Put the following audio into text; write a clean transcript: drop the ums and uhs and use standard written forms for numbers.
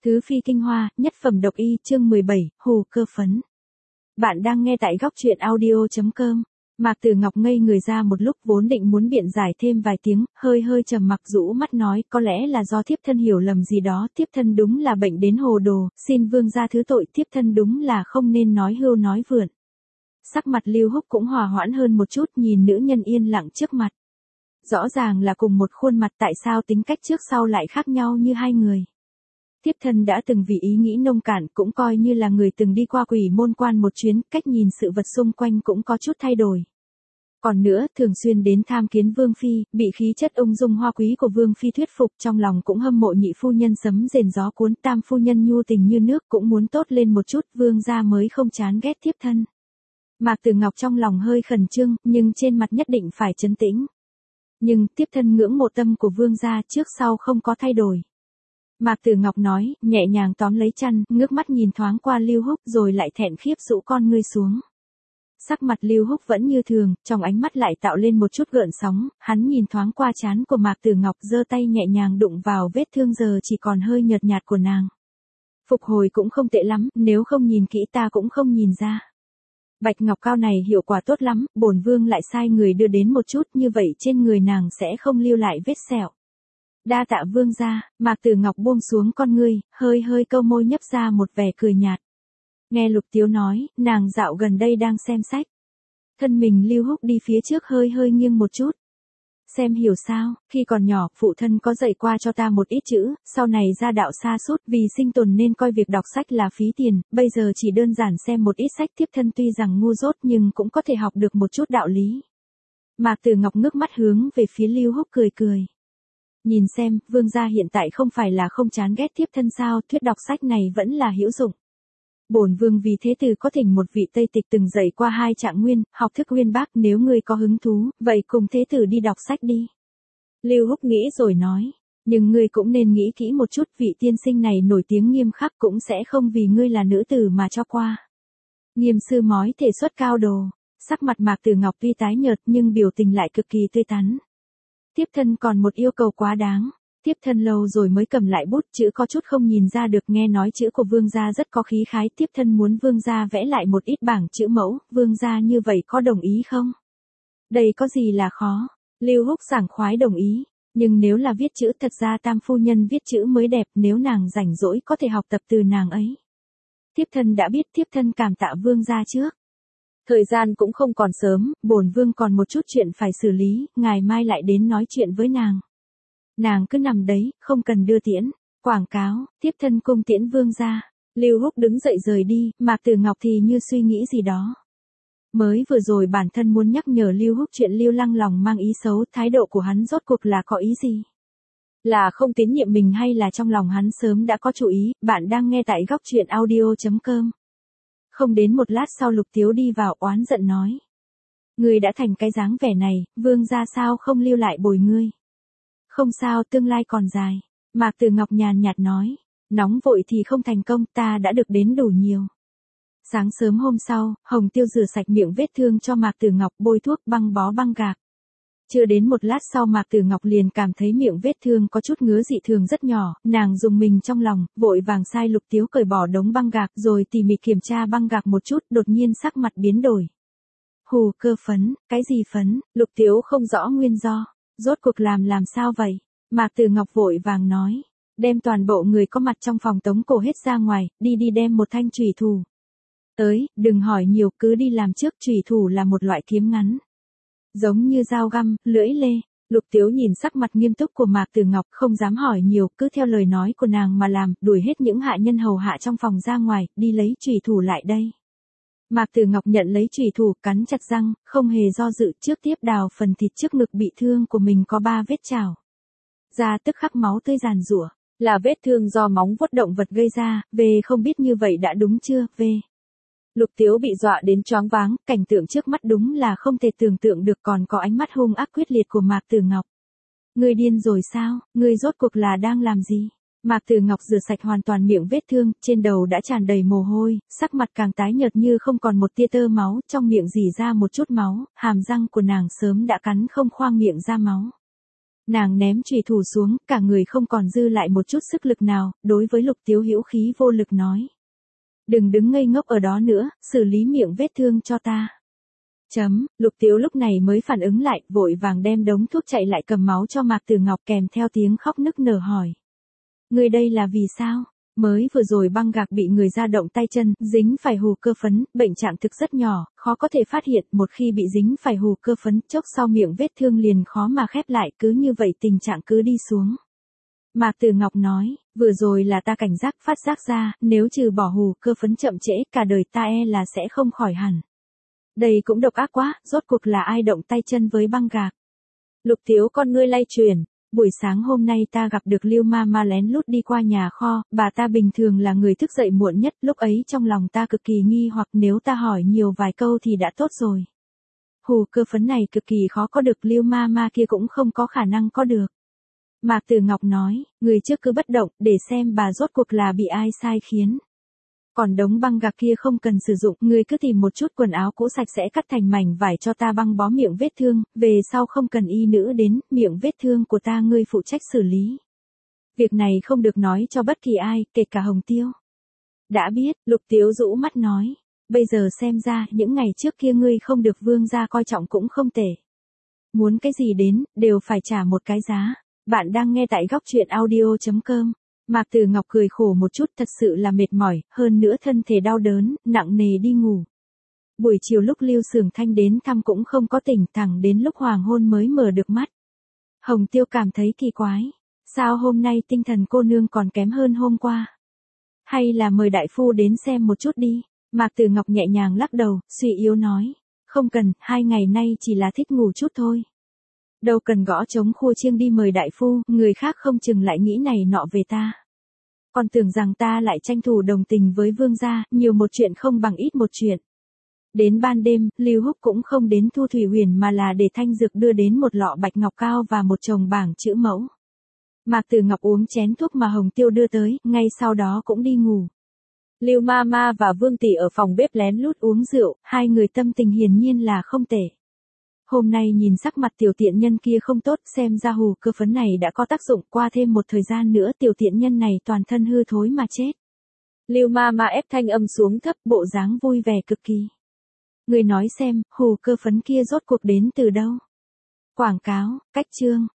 Thứ phi kinh hoa, nhất phẩm độc y, chương 17, hù cơ phấn. Bạn đang nghe tại góc truyện audio.com. Mạc Tử Ngọc ngây người ra một lúc, vốn định muốn biện giải thêm vài tiếng, hơi trầm mặc rũ mắt nói, có lẽ là do thiếp thân hiểu lầm gì đó, thiếp thân đúng là bệnh đến hồ đồ, xin vương gia thứ tội, thiếp thân đúng là không nên nói hưu nói vượn. Sắc mặt Lưu Húc cũng hòa hoãn hơn một chút, nhìn nữ nhân yên lặng trước mặt. Rõ ràng là cùng một khuôn mặt, tại sao tính cách trước sau lại khác nhau như hai người. Thiếp thân đã từng vì ý nghĩ nông cạn, cũng coi như là người từng đi qua Quỷ Môn Quan một chuyến, cách nhìn sự vật xung quanh cũng có chút thay đổi. Còn nữa, thường xuyên đến tham kiến Vương Phi, bị khí chất ung dung hoa quý của Vương Phi thuyết phục, trong lòng cũng hâm mộ nhị phu nhân sấm rền gió cuốn, tam phu nhân nhu tình như nước, cũng muốn tốt lên một chút, vương gia mới không chán ghét thiếp thân. Mạc Tử Ngọc trong lòng hơi khẩn trương, nhưng trên mặt nhất định phải trấn tĩnh. Nhưng thiếp thân ngưỡng mộ tâm của vương gia, trước sau không có thay đổi. Mạc Tử Ngọc nói, nhẹ nhàng tóm lấy chăn, ngước mắt nhìn thoáng qua Lưu Húc rồi lại thẹn khiếp rũ con ngươi xuống. Sắc mặt Lưu Húc vẫn như thường, trong ánh mắt lại tạo lên một chút gợn sóng, hắn nhìn thoáng qua trán của Mạc Tử Ngọc, giơ tay nhẹ nhàng đụng vào vết thương giờ chỉ còn hơi nhợt nhạt của nàng. Phục hồi cũng không tệ lắm, nếu không nhìn kỹ ta cũng không nhìn ra. Bạch ngọc cao này hiệu quả tốt lắm, bổn vương lại sai người đưa đến một chút, như vậy trên người nàng sẽ không lưu lại vết sẹo. Đa tạ vương gia. Mạc Tử Ngọc buông xuống con ngươi, hơi câu môi nhấp ra một vẻ cười nhạt. Nghe Lục Tiếu nói, nàng dạo gần đây đang xem sách. Thân mình Lưu Húc đi phía trước hơi nghiêng một chút. Xem hiểu sao, khi còn nhỏ, phụ thân có dạy qua cho ta một ít chữ, sau này ra đạo xa sút vì sinh tồn nên coi việc đọc sách là phí tiền, bây giờ chỉ đơn giản xem một ít sách, thiếp thân tuy rằng ngu dốt nhưng cũng có thể học được một chút đạo lý. Mạc Tử Ngọc ngước mắt hướng về phía Lưu Húc cười. Nhìn xem, vương gia hiện tại không phải là không chán ghét thiếp thân sao, thuyết đọc sách này vẫn là hữu dụng. Bổn vương vì thế tử có thỉnh một vị Tây Tịch từng dạy qua 2 trạng nguyên, học thức uyên bác, nếu ngươi có hứng thú, vậy cùng thế tử đi đọc sách đi. Lưu Húc nghĩ rồi nói, nhưng ngươi cũng nên nghĩ kỹ một chút, vị tiên sinh này nổi tiếng nghiêm khắc cũng sẽ không vì ngươi là nữ tử mà cho qua. Nghiêm sư mói thể xuất cao đồ, sắc mặt Mạc Tử Ngọc tuy tái nhợt nhưng biểu tình lại cực kỳ tươi tắn. Thiếp thân còn một yêu cầu quá đáng. Thiếp thân lâu rồi mới cầm lại bút, chữ có chút không nhìn ra được, nghe nói chữ của vương gia rất có khí khái, thiếp thân muốn vương gia vẽ lại một ít bảng chữ mẫu, vương gia như vậy có đồng ý không? Đây có gì là khó? Lưu Húc sảng khoái đồng ý, nhưng nếu là viết chữ, thật ra tam phu nhân viết chữ mới đẹp, nếu nàng rảnh rỗi có thể học tập từ nàng ấy. Thiếp thân đã biết, thiếp thân cảm tạ vương gia trước. Thời gian cũng không còn sớm, bổn vương còn một chút chuyện phải xử lý, ngày mai lại đến nói chuyện với nàng. Nàng cứ nằm đấy, không cần đưa tiễn. Quảng cáo, tiếp thân cung tiễn vương gia. Lưu Húc đứng dậy rời đi, Mạc Tử Ngọc thì như suy nghĩ gì đó. Mới vừa rồi bản thân muốn nhắc nhở Lưu Húc chuyện Lưu Lăng lòng mang ý xấu, thái độ của hắn rốt cuộc là có ý gì? Là không tín nhiệm mình hay là trong lòng hắn sớm đã có chủ ý? Bạn đang nghe tại góc truyện audio.com. Không đến một lát sau Lục Tiếu đi vào oán giận nói. Ngươi đã thành cái dáng vẻ này, vương gia sao không lưu lại bồi ngươi? Không sao, tương lai còn dài. Mạc Tử Ngọc nhàn nhạt nói. Nóng vội thì không thành công, ta đã được đến đủ nhiều. Sáng sớm hôm sau, Hồng Tiêu rửa sạch miệng vết thương cho Mạc Tử Ngọc, bôi thuốc băng bó băng gạc. Chưa đến một lát sau Mạc Tử Ngọc liền cảm thấy miệng vết thương có chút ngứa dị thường rất nhỏ, nàng dùng mình trong lòng, vội vàng sai Lục Tiếu cởi bỏ đống băng gạc rồi tỉ mỉ kiểm tra băng gạc một chút, đột nhiên sắc mặt biến đổi. Hù cơ phấn, cái gì phấn? Lục Tiếu không rõ nguyên do. Rốt cuộc làm sao vậy? Mạc Tử Ngọc vội vàng nói. Đem toàn bộ người có mặt trong phòng tống cổ hết ra ngoài, đi đem một thanh chủy thủ. Tới, đừng hỏi nhiều, cứ đi làm trước, chủy thủ là một loại kiếm ngắn. Giống như dao găm, lưỡi lê. Lục Tiếu nhìn sắc mặt nghiêm túc của Mạc Tử Ngọc, không dám hỏi nhiều, cứ theo lời nói của nàng mà làm, đuổi hết những hạ nhân hầu hạ trong phòng ra ngoài, đi lấy chủy thủ lại đây. Mạc Tử Ngọc nhận lấy chủy thủ, cắn chặt răng, không hề do dự, trước tiếp đào phần thịt trước ngực bị thương của mình có 3 vết chảo. Ra tức khắc máu tươi giàn giụa, là vết thương do móng vuốt động vật gây ra, về không biết như vậy đã đúng chưa, về. Lục Tiếu bị dọa đến choáng váng, cảnh tượng trước mắt đúng là không thể tưởng tượng được, còn có ánh mắt hung ác quyết liệt của Mạc Tử Ngọc. Ngươi điên rồi sao, ngươi rốt cuộc là đang làm gì? Mạc Tử Ngọc rửa sạch hoàn toàn miệng vết thương, trên đầu đã tràn đầy mồ hôi, sắc mặt càng tái nhợt như không còn một tia tơ máu, trong miệng rỉ ra một chút máu, hàm răng của nàng sớm đã cắn không khoang miệng ra máu. Nàng ném chùy thủ xuống, cả người không còn dư lại một chút sức lực nào, đối với Lục Tiếu hữu khí vô lực nói. Đừng đứng ngây ngốc ở đó nữa, xử lý miệng vết thương cho ta. Lục Tiếu lúc này mới phản ứng lại, vội vàng đem đống thuốc chạy lại cầm máu cho Mạc Tử Ngọc kèm theo tiếng khóc nức nở hỏi. Người đây là vì sao? Mới vừa rồi băng gạc bị người ra động tay chân, dính phải hù cơ phấn, bệnh trạng thực rất nhỏ, khó có thể phát hiện, một khi bị dính phải hù cơ phấn, chốc sau miệng vết thương liền khó mà khép lại, cứ như vậy tình trạng cứ đi xuống. Mạc Tử Ngọc nói, vừa rồi là ta cảnh giác phát giác ra, nếu trừ bỏ hù cơ phấn chậm trễ, cả đời ta là sẽ không khỏi hẳn. Đây cũng độc ác quá, rốt cuộc là ai động tay chân với băng gạc. Lục Tiếu con ngươi lay chuyển. Buổi sáng hôm nay ta gặp được Lưu Mama lén lút đi qua nhà kho, bà ta bình thường là người thức dậy muộn nhất, lúc ấy trong lòng ta cực kỳ nghi hoặc nếu ta hỏi nhiều vài câu thì đã tốt rồi. Hù cơ phấn này cực kỳ khó có được, Lưu Mama kia cũng không có khả năng có được. Mạc Tử Ngọc nói, người trước cứ bất động, để xem bà rốt cuộc là bị ai sai khiến. Còn đống băng gạc kia không cần sử dụng, ngươi cứ tìm một chút quần áo cũ sạch sẽ cắt thành mảnh vải cho ta băng bó miệng vết thương, về sau không cần y nữ đến, miệng vết thương của ta ngươi phụ trách xử lý. Việc này không được nói cho bất kỳ ai, kể cả Hồng Tiêu. Đã biết, Lục Tiếu rũ mắt nói, bây giờ xem ra những ngày trước kia ngươi không được vương gia coi trọng cũng không tệ. Muốn cái gì đến, đều phải trả một cái giá. Bạn đang nghe tại góc truyện audio.com. Mạc Tử Ngọc cười khổ một chút, thật sự là mệt mỏi, hơn nữa thân thể đau đớn, nặng nề đi ngủ. Buổi chiều lúc Lưu Sường Thanh đến thăm cũng không có tỉnh, thẳng đến lúc hoàng hôn mới mở được mắt. Hồng Tiêu cảm thấy kỳ quái, sao hôm nay tinh thần cô nương còn kém hơn hôm qua? Hay là mời đại phu đến xem một chút đi? Mạc Tử Ngọc nhẹ nhàng lắc đầu, suy yếu nói, không cần, 2 ngày nay chỉ là thích ngủ chút thôi. Đâu cần gõ trống khua chiêng đi mời đại phu, người khác không chừng lại nghĩ này nọ về ta. Còn tưởng rằng ta lại tranh thủ đồng tình với vương gia, nhiều một chuyện không bằng ít một chuyện. Đến ban đêm, Lưu Húc cũng không đến Thu Thủy Huyền mà là để Thanh Dược đưa đến một lọ bạch ngọc cao và một chồng bảng chữ mẫu. Mạc Tử Ngọc uống chén thuốc mà Hồng Tiêu đưa tới, ngay sau đó cũng đi ngủ. Lưu Mama và Vương tỷ ở phòng bếp lén lút uống rượu, hai người tâm tình hiển nhiên là không tệ. Hôm nay nhìn sắc mặt tiểu tiện nhân kia không tốt, xem ra hù cơ phấn này đã có tác dụng, qua thêm một thời gian nữa tiểu tiện nhân này toàn thân hư thối mà chết. Lưu Mama ép thanh âm xuống thấp, bộ dáng vui vẻ cực kỳ. Người nói xem, hù cơ phấn kia rốt cuộc đến từ đâu? Quảng cáo, cách chương.